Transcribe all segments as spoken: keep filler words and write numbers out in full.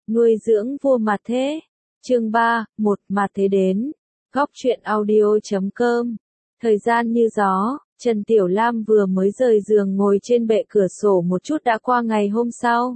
Nuôi dưỡng vua mà thế. Chương ba, một mà thế đến. Góc truyện audio chấm com. Thời gian như gió, Trần Tiểu Lam vừa mới rời giường ngồi trên bệ cửa sổ một chút đã qua ngày hôm sau.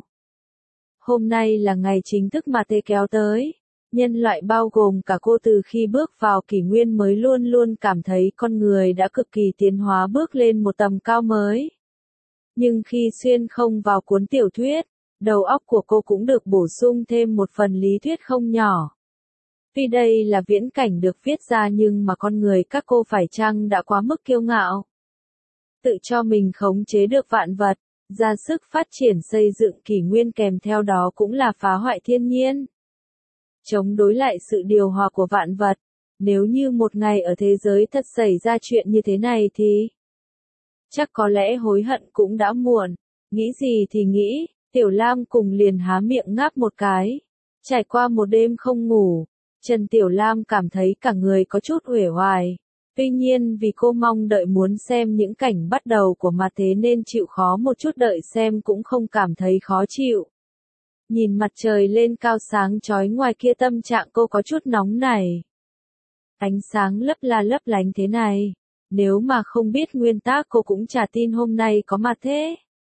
Hôm nay là ngày chính thức mà thế kéo tới. Nhân loại bao gồm cả cô từ khi bước vào kỷ nguyên mới luôn luôn cảm thấy con người đã cực kỳ tiến hóa bước lên một tầm cao mới. Nhưng khi xuyên không vào cuốn tiểu thuyết, đầu óc của cô cũng được bổ sung thêm một phần lý thuyết không nhỏ. Tuy đây là viễn cảnh được viết ra nhưng mà con người các cô phải chăng đã quá mức kiêu ngạo. Tự cho mình khống chế được vạn vật, ra sức phát triển xây dựng kỷ nguyên kèm theo đó cũng là phá hoại thiên nhiên. Chống đối lại sự điều hòa của vạn vật, nếu như một ngày ở thế giới thật xảy ra chuyện như thế này thì chắc có lẽ hối hận cũng đã muộn. Nghĩ gì thì nghĩ, Tiểu Lam cùng liền há miệng ngáp một cái. Trải qua một đêm không ngủ, Trần Tiểu Lam cảm thấy cả người có chút uể oải. Tuy nhiên vì cô mong đợi muốn xem những cảnh bắt đầu của mà thế nên chịu khó một chút đợi xem cũng không cảm thấy khó chịu. Nhìn mặt trời lên cao sáng chói ngoài kia tâm trạng cô có chút nóng nảy. Ánh sáng lấp la lấp lánh thế này, nếu mà không biết nguyên tắc cô cũng chả tin hôm nay có mặt thế.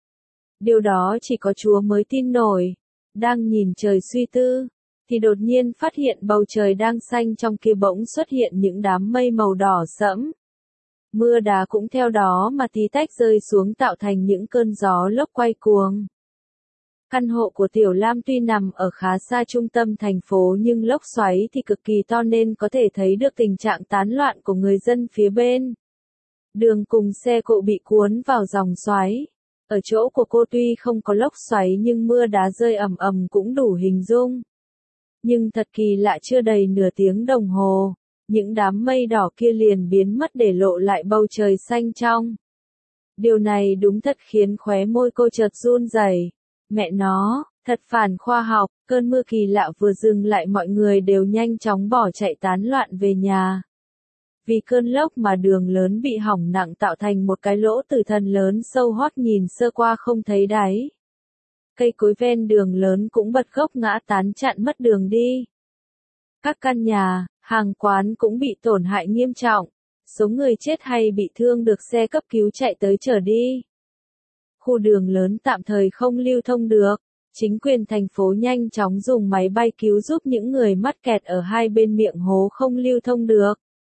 Điều đó chỉ có Chúa mới tin nổi. Đang nhìn trời suy tư, thì đột nhiên phát hiện bầu trời đang xanh trong kia bỗng xuất hiện những đám mây màu đỏ sẫm. Mưa đá cũng theo đó mà tí tách rơi xuống tạo thành những cơn gió lốc quay cuồng. Căn hộ của Tiểu Lam tuy nằm ở khá xa trung tâm thành phố nhưng lốc xoáy thì cực kỳ to nên có thể thấy được tình trạng tán loạn của người dân phía bên. Đường cùng xe cộ bị cuốn vào dòng xoáy. Ở chỗ của cô tuy không có lốc xoáy nhưng mưa đá rơi ầm ầm cũng đủ hình dung. Nhưng thật kỳ lạ chưa đầy nửa tiếng đồng hồ, những đám mây đỏ kia liền biến mất để lộ lại bầu trời xanh trong. Điều này đúng thật khiến khóe môi cô chợt run rẩy. Mẹ nó, thật phản khoa học, cơn mưa kỳ lạ vừa dừng lại mọi người đều nhanh chóng bỏ chạy tán loạn về nhà. Vì cơn lốc mà đường lớn bị hỏng nặng tạo thành một cái lỗ tử thần lớn sâu hoắt nhìn sơ qua không thấy đáy. Cây cối ven đường lớn cũng bật gốc ngã tán chặn mất đường đi. Các căn nhà, hàng quán cũng bị tổn hại nghiêm trọng, số người chết hay bị thương được xe cấp cứu chạy tới chở đi. Khu đường lớn tạm thời không lưu thông được, chính quyền thành phố nhanh chóng dùng máy bay cứu giúp những người mắc kẹt ở hai bên miệng hố không lưu thông được.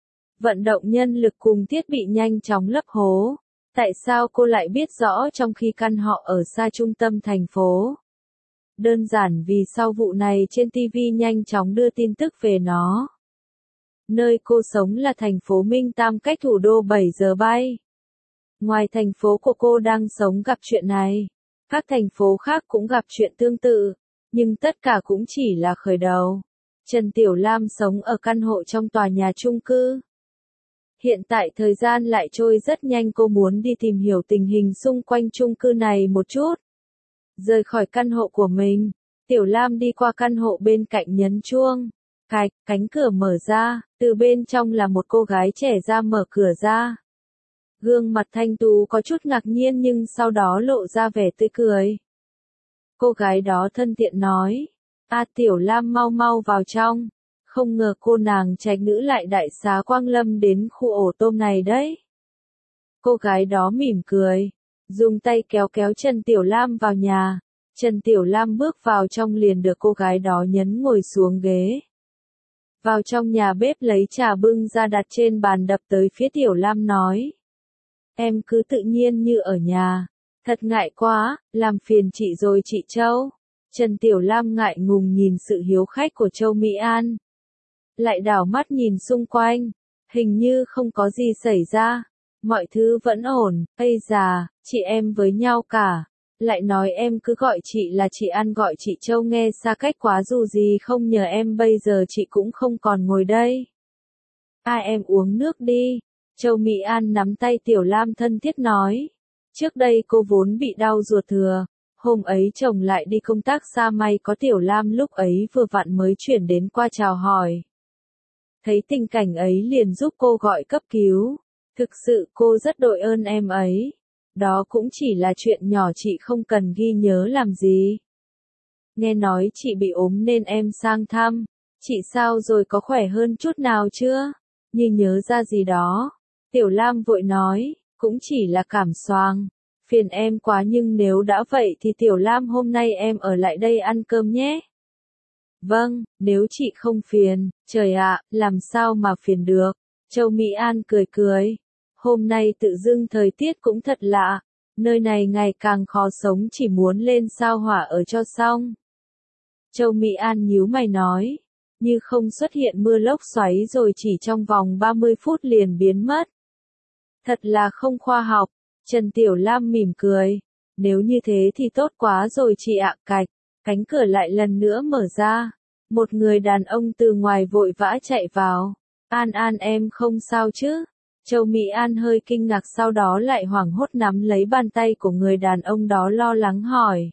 Vận động nhân lực cùng thiết bị nhanh chóng lấp hố. Tại sao cô lại biết rõ trong khi căn họ ở xa trung tâm thành phố? Đơn giản vì sau vụ này trên ti vi nhanh chóng đưa tin tức về nó. Nơi cô sống là thành phố Minh Tam cách thủ đô bảy giờ bay. Ngoài thành phố của cô đang sống gặp chuyện này, các thành phố khác cũng gặp chuyện tương tự, nhưng tất cả cũng chỉ là khởi đầu. Trần Tiểu Lam sống ở căn hộ trong tòa nhà chung cư. Hiện tại thời gian lại trôi rất nhanh, cô muốn đi tìm hiểu tình hình xung quanh chung cư này một chút. Rời khỏi căn hộ của mình, Tiểu Lam đi qua căn hộ bên cạnh nhấn chuông. Cạch, cánh cửa mở ra, từ bên trong là một cô gái trẻ ra mở cửa ra. Gương mặt thanh tú có chút ngạc nhiên nhưng sau đó lộ ra vẻ tươi cười. Cô gái đó thân thiện nói, "A Tiểu Lam mau mau vào trong. Không ngờ cô nàng trạch nữ lại đại xá Quang Lâm đến khu ổ tôm này đấy." Cô gái đó mỉm cười, dùng tay kéo kéo Trần Tiểu Lam vào nhà. Trần Tiểu Lam bước vào trong liền được cô gái đó nhấn ngồi xuống ghế. Vào trong nhà bếp lấy trà bưng ra đặt trên bàn, đập tới phía Tiểu Lam nói, "Em cứ tự nhiên như ở nhà. Thật ngại quá, làm phiền chị rồi chị Châu." Trần Tiểu Lam ngại ngùng nhìn sự hiếu khách của Châu Mỹ An. Lại đảo mắt nhìn xung quanh, hình như không có gì xảy ra, mọi thứ vẫn ổn. Ây già, chị em với nhau cả, lại nói em cứ gọi chị là chị An gọi chị Châu nghe xa cách quá, dù gì không nhờ em bây giờ chị cũng không còn ngồi đây. Ai em uống nước đi. Châu Mỹ An nắm tay Tiểu Lam thân thiết nói. Trước đây cô vốn bị đau ruột thừa, hôm ấy chồng lại đi công tác xa, may có Tiểu Lam lúc ấy vừa vặn mới chuyển đến qua chào hỏi. Thấy tình cảnh ấy liền giúp cô gọi cấp cứu. Thực sự cô rất đội ơn em ấy. Đó cũng chỉ là chuyện nhỏ, chị không cần ghi nhớ làm gì. nghe nói chị bị ốm nên em sang thăm. Chị sao rồi, có khỏe hơn chút nào chưa? Như nhớ ra gì đó, Tiểu Lam vội nói, cũng chỉ là cảm xoang. Phiền em quá nhưng nếu đã vậy thì Tiểu Lam hôm nay em ở lại đây ăn cơm nhé. Vâng, nếu chị không phiền, trời ạ, làm sao mà phiền được. Châu Mỹ An cười cười. Hôm nay tự dưng thời tiết cũng thật lạ. Nơi này ngày càng khó sống, chỉ muốn lên sao hỏa ở cho xong. Châu Mỹ An nhíu mày nói. Như không xuất hiện mưa lốc xoáy rồi chỉ trong vòng ba mươi phút liền biến mất. Thật là không khoa học. Trần Tiểu Lam mỉm cười. Nếu như thế thì tốt quá rồi chị ạ. Cạch. Cánh cửa lại lần nữa mở ra. Một người đàn ông từ ngoài vội vã chạy vào. An An em không sao chứ? Châu Mỹ An hơi kinh ngạc, sau đó lại hoảng hốt nắm lấy bàn tay của người đàn ông đó lo lắng hỏi.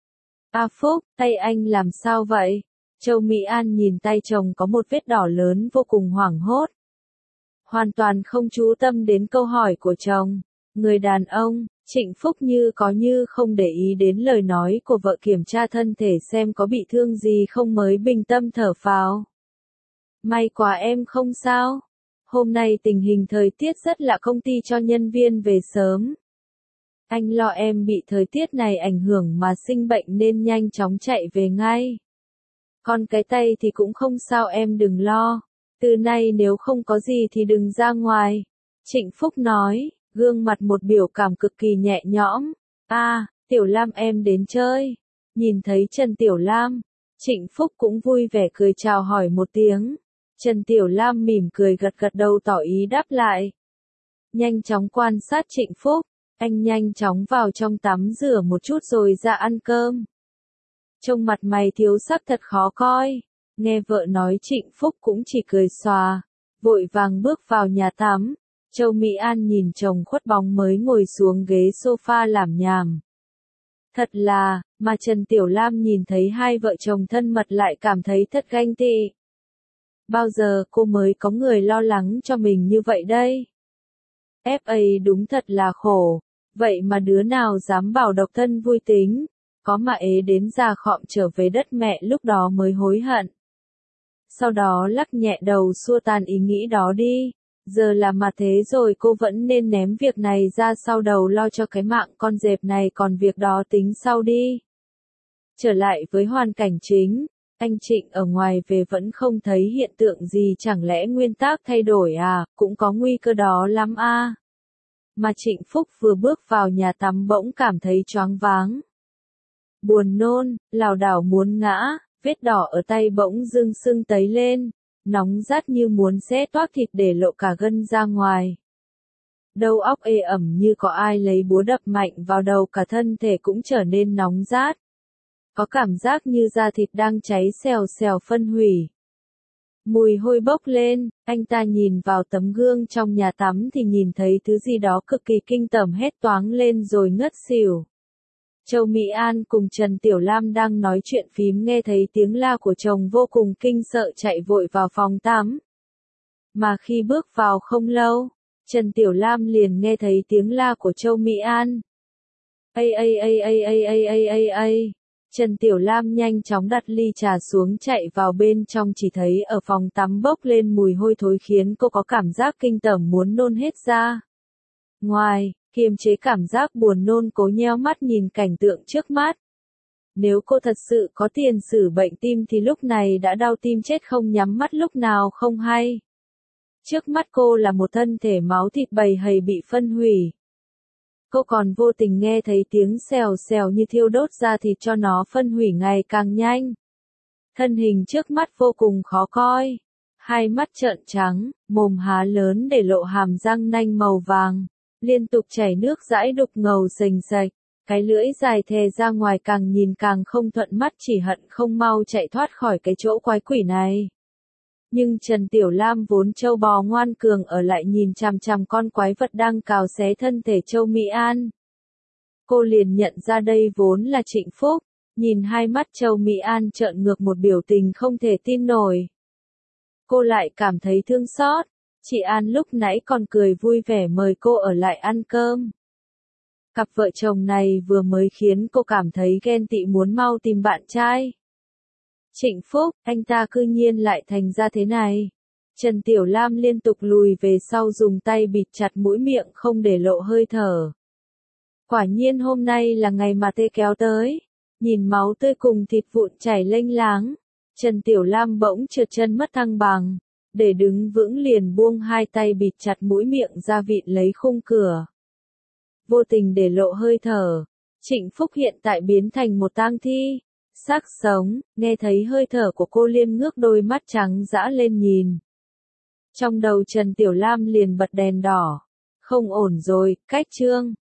A Phúc, tay anh làm sao vậy? Châu Mỹ An nhìn tay chồng có một vết đỏ lớn, vô cùng hoảng hốt. Hoàn toàn không chú tâm đến câu hỏi của chồng. Người đàn ông, Trịnh Phúc như có như không để ý đến lời nói của vợ, kiểm tra thân thể xem có bị thương gì không mới bình tâm thở phào. May quá em không sao. Hôm nay tình hình thời tiết rất lạ, công ty cho nhân viên về sớm. Anh lo em bị thời tiết này ảnh hưởng mà sinh bệnh nên nhanh chóng chạy về ngay. Còn cái tay thì cũng không sao, em đừng lo. Từ nay nếu không có gì thì đừng ra ngoài. Trịnh Phúc nói, gương mặt một biểu cảm cực kỳ nhẹ nhõm. À, Tiểu Lam em đến chơi. Nhìn thấy Trần Tiểu Lam, Trịnh Phúc cũng vui vẻ cười chào hỏi một tiếng. Trần Tiểu Lam mỉm cười gật gật đầu tỏ ý đáp lại. Nhanh chóng quan sát Trịnh Phúc, anh nhanh chóng vào trong tắm rửa một chút rồi ra ăn cơm. Trông mặt mày thiếu sắc thật khó coi. Nghe vợ nói Trịnh Phúc cũng chỉ cười xòa, vội vàng bước vào nhà tắm. Châu Mỹ An nhìn chồng khuất bóng mới ngồi xuống ghế sofa làm nhảm. Thật là, mà Trần Tiểu Lam nhìn thấy hai vợ chồng thân mật lại cảm thấy thật ganh tị. Bao giờ cô mới có người lo lắng cho mình như vậy đây? ép a đúng thật là khổ, vậy mà đứa nào dám bảo độc thân vui tính, có mà ế đến già khọm trở về đất mẹ lúc đó mới hối hận. Sau đó lắc nhẹ đầu xua tan ý nghĩ đó đi, giờ là mà thế rồi cô vẫn nên ném việc này ra sau đầu, lo cho cái mạng con dẹp này, còn việc đó tính sau đi. Trở lại với hoàn cảnh chính. Anh Trịnh ở ngoài về vẫn không thấy hiện tượng gì, chẳng lẽ nguyên tắc thay đổi à, cũng có nguy cơ đó lắm a. À. Mà Trịnh Phúc vừa bước vào nhà tắm bỗng cảm thấy choáng váng. Buồn nôn, lảo đảo muốn ngã, vết đỏ ở tay bỗng dưng sưng tấy lên, nóng rát như muốn xé toác thịt để lộ cả gân ra ngoài. Đầu óc ê ẩm như có ai lấy búa đập mạnh vào đầu, cả thân thể cũng trở nên nóng rát. Có cảm giác như da thịt đang cháy xèo xèo phân hủy. Mùi hôi bốc lên, anh ta nhìn vào tấm gương trong nhà tắm thì nhìn thấy thứ gì đó cực kỳ kinh tởm, hét toáng lên rồi ngất xỉu. Châu Mỹ An cùng Trần Tiểu Lam đang nói chuyện phím, nghe thấy tiếng la của chồng vô cùng kinh sợ, chạy vội vào phòng tắm. Mà khi bước vào không lâu, Trần Tiểu Lam liền nghe thấy tiếng la của Châu Mỹ An. Ây ây ây ây ây ây ây ây ây. Trần Tiểu Lam nhanh chóng đặt ly trà xuống, chạy vào bên trong, chỉ thấy ở phòng tắm bốc lên mùi hôi thối khiến cô có cảm giác kinh tởm muốn nôn hết ra. Ngoài, kiềm chế cảm giác buồn nôn, cố nheo mắt nhìn cảnh tượng trước mắt. Nếu cô thật sự có tiền sử bệnh tim thì lúc này đã đau tim chết không nhắm mắt lúc nào không hay. Trước mắt cô là một thân thể máu thịt bầy hầy bị phân hủy. Cô còn vô tình nghe thấy tiếng xèo xèo như thiêu đốt da thịt cho nó phân hủy ngày càng nhanh. Thân hình trước mắt vô cùng khó coi. Hai mắt trợn trắng, mồm há lớn để lộ hàm răng nanh màu vàng. Liên tục chảy nước dãi đục ngầu sềnh sạch. Cái lưỡi dài thè ra ngoài, càng nhìn càng không thuận mắt, chỉ hận không mau chạy thoát khỏi cái chỗ quái quỷ này. Nhưng Trần Tiểu Lam vốn trâu bò ngoan cường ở lại nhìn chằm chằm con quái vật đang cào xé thân thể Châu Mỹ An. Cô liền nhận ra đây vốn là Trịnh Phúc, nhìn hai mắt Châu Mỹ An trợn ngược một biểu tình không thể tin nổi. Cô lại cảm thấy thương xót, chị An lúc nãy còn cười vui vẻ mời cô ở lại ăn cơm. Cặp vợ chồng này vừa mới khiến cô cảm thấy ghen tị muốn mau tìm bạn trai. Trịnh Phúc, anh ta cư nhiên lại thành ra thế này. Trần Tiểu Lam liên tục lùi về sau dùng tay bịt chặt mũi miệng không để lộ hơi thở. Quả nhiên hôm nay là ngày mà tê kéo tới. Nhìn máu tươi cùng thịt vụn chảy lênh láng. Trần Tiểu Lam bỗng trượt chân mất thăng bằng. Để đứng vững liền buông hai tay bịt chặt mũi miệng ra vịn lấy khung cửa. Vô tình để lộ hơi thở. Trịnh Phúc hiện tại biến thành một tang thi. Xác sống, nghe thấy hơi thở của cô liên ngước đôi mắt trắng dã lên nhìn. Trong đầu Trần Tiểu Lam liền bật đèn đỏ. Không ổn rồi, cách trương.